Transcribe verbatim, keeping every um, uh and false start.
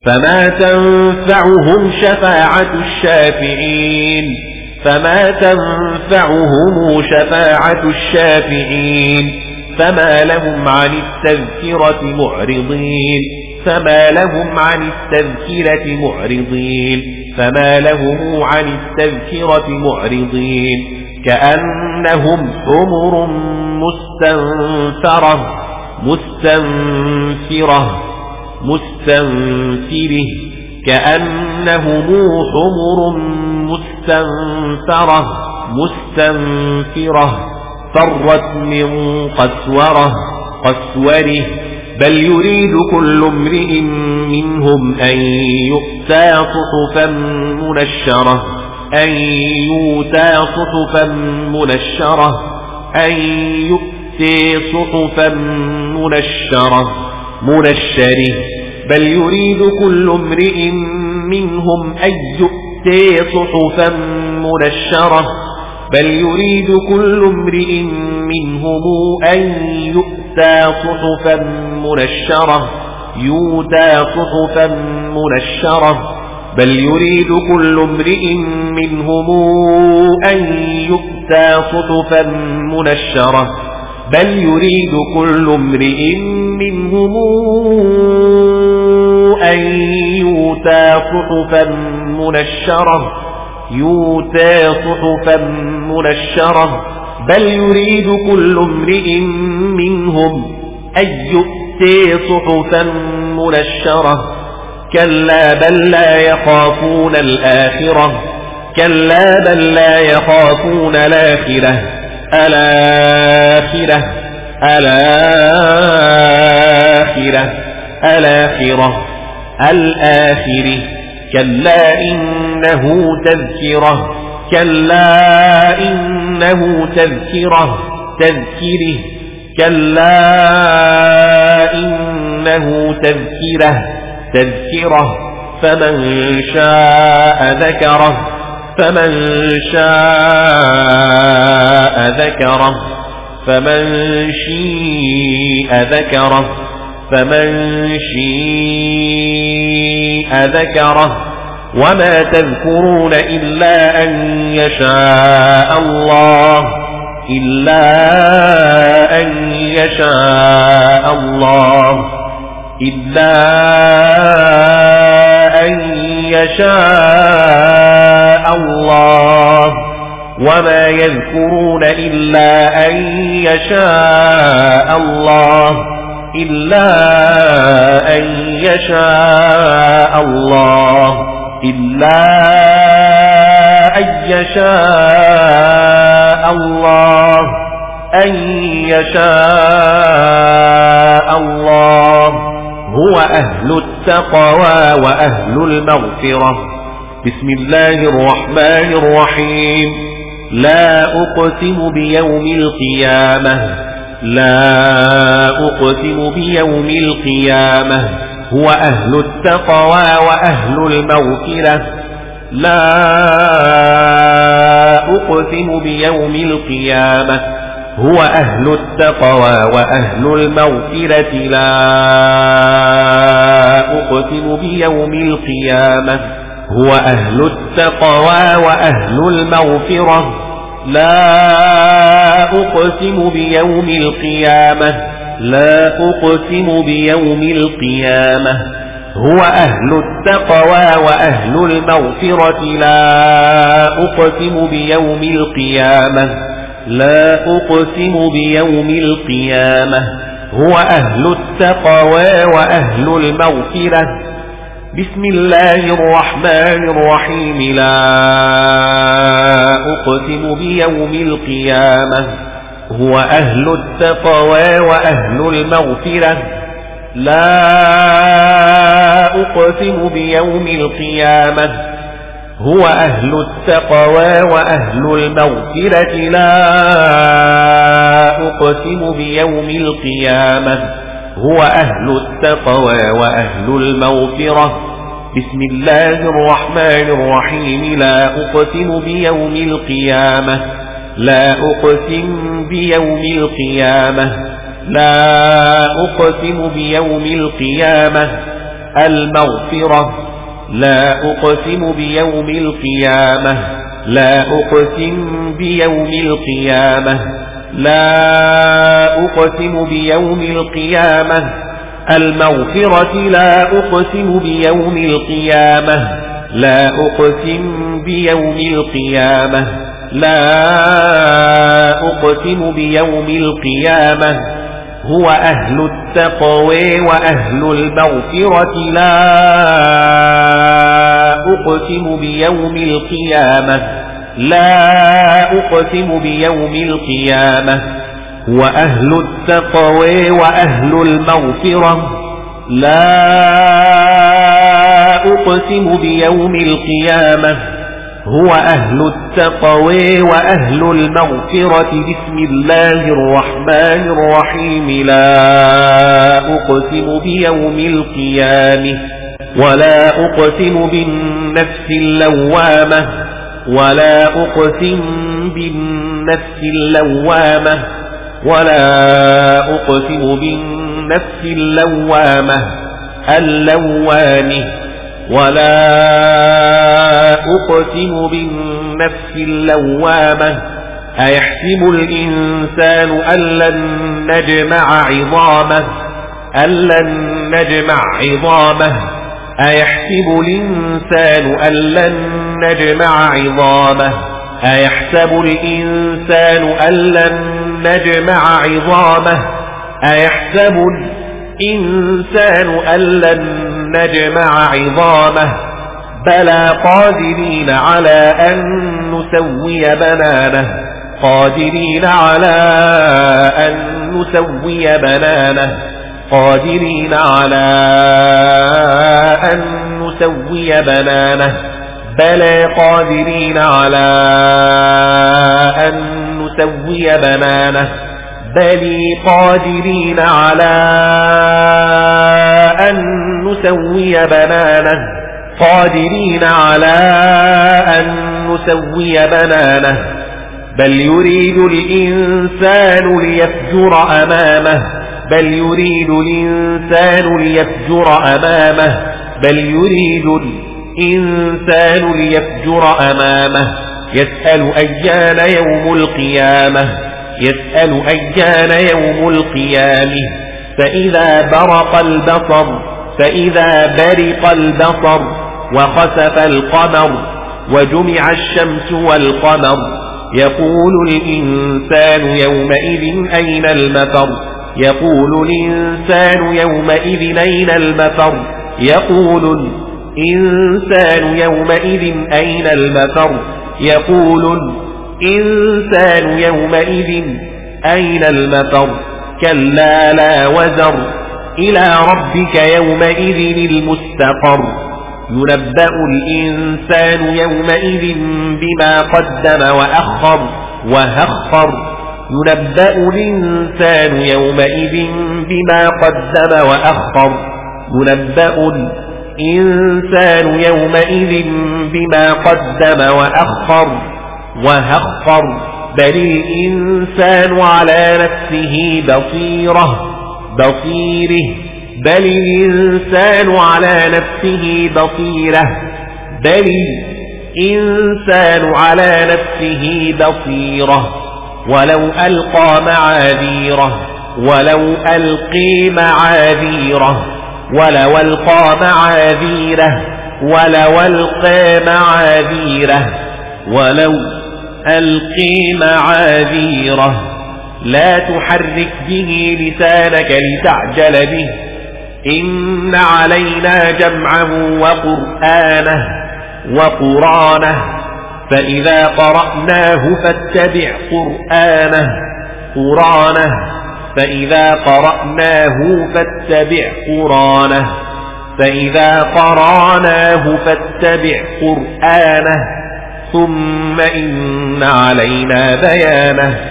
فما تنفعهم شفاعة الشافعين فما تنفعهم شفاعة الشافعين فما لهم عن التذكرة معرضين فما لهم عن التذكرة معرضين فما لهم عن التذكرة معرضين كأنهم حمر مستنفرة مستنفرة مستنفره كأنهم حمر مستنفرة مستنفرة فرت من قسورة قسوره بل يريد كل امرئ منهم أن يؤتى صحفا منشرة أن يؤتى صحفا منشرة أن يؤتي صحفا منشرة منشره بل يريد كل امرئ منهم أن يؤتي صحفا منشرة بل يريد كل امرئ منهم أن يؤتى صحفا منشرة يؤتى صحفا منشرة بل يريد كل امرئ منهم أن يؤتى صحفا منشرة بل يريد كل امرئ منهم أن يؤتى صحفا منشرة يؤتى صحفا منشرة بل يريد كل امرئ منهم أن يؤتي صحفا منشرة كلا بل لا يخافون الآخرة كلا بل لا يخافون الآخرة الآخرة الآخرة الآخرة الآخرة كلا إنه تذكرة كلا إنه تذكرة تذكره كلا إنه تذكرة تذكرة فمن شاء ذكره فمن شاء ذكره فمن شيء ذكره فمن شيء ذكره وما تذكرون إلا أن يشاء الله إلا أن يشاء الله إلا أن يشاء الله وما يذكرون إلا أن يشاء الله إلا أن يشاء الله إلا أن يشاء الله أن يشاء الله هو أهل التقوى وأهل المغفرة بسم الله الرحمن الرحيم لا أقسم بيوم القيامة لا أقسم بيوم القيامة هو أهل التقوى وأهل المغفرة لا أقسم بيوم القيامة هو أهل التقوى وأهل المغفرة لا أقسم بيوم القيامة هو أهل التقوى وأهل المغفرة لا أقسم بيوم القيامة لا أقسم بيوم القيامة هو أهل التقوى وأهل المغفرة لا أقسم بيوم القيامة لا أقسم بيوم القيامة هو أهل التقوى وأهل المغفرة بسم الله الرحمن الرحيم لا أقسم بيوم القيامة هو أهل التقوى وأهل المغفرة لا أقسم بيوم القيامة هو أهل التقوى وأهل المغفرة لا أقسم بيوم القيامة هو أهل التقوى وأهل المغفرة بسم الله الرحمن الرحيم لا أقسم بيوم القيامة لا أقسم بيوم القيامة لا أقسم بيوم القيامة المغفرة. لا أقسم بيوم القيامة. لا أقسم بيوم القيامة. لا أقسم بيوم القيامة المغفرة. لا أقسم بيوم القيامة. لا أقسم بيوم القيامة. لا أقسم بيوم القيامة هو أهل التقوى وأهل المغفرة. لا أقسم بيوم القيامة. لا أقسم بيوم القيامة هو أهل التقوى وأهل المغفرة. لا أقسم بيوم القيامة هو أهل التقوى وأهل المغفرة. بسم الله الرحمن الرحيم. لا أقسم بيوم القيامة ولا أقسم بالنفس اللوامة. ولا أقسم بالنفس اللوامة. ولا أقسم بالنفس اللوامة اللوامة. ولا أقسم بالنفس اللوامة. أيحسب الإنسان أن لن نجمع عظامه. أن لن نجمع عظامه. أيحسب الإنسان أن لن نجمع عظامه. أيحسب الإنسان أن لن نجمع عظامه. أيحسب الإنسان أن لن نجمع عظامه. بلى قادرين على أن نسوي بنانه. قادرين على أن نسوي بنانه. قادرين على أن نسوي بنانه. بلى قادرين على أن نسوي بنانه. بل قادرين على أن نسوي بنانه. قادرين على أن نسوي بنانه. بل يريد الإنسان ليفجر أمامه. بل يريد الإنسان ليفجر أمامه. بل يريد الإنسان ليفجر أمامه. يسأل أيان يوم القيامة. يسأل أيان يوم القيامة. فإذا برق البصر. فإذا برق البصر وخسف القمر وجمع الشمس والقمر يقول الإنسان يومئذ أين المفر. يقول الإنسان يومئذ أين المفر. يقول الإنسان يومئذ أين المفر. يقول الإنسان يومئذ أين المفر. كلا لا وزر إلى ربك يومئذ المستقر. ينبأ الإنسان يومئذ بما قدم وأخر وهخر. ينبأ الإنسان يومئذ بما قدم وأخر. ينبأ الإنسان يومئذ بما قدم وأخر وهخر. بل الإنسان على نفسه بصيرة. بصيره. بل الإنسان على نفسه بصيرة. بل الإنسان على نفسه بصيرة. ولو ألقى معاذيره. ولو ألقي معاذيره. ولو ألقى معاذيره. ولو ألقى معاذيره. ولو ألقي معاذيره. لا تحرك به لسانك لتعجل به. إن علينا جمعه وقرآنه. وقرآنه. فإذا قرأناه فاتبع قرآنه. قرآنه. فإذا قرأناه فاتبع قرآنه. فإذا قرأناه فاتبع قرآنه. ثم إن علينا بيانه.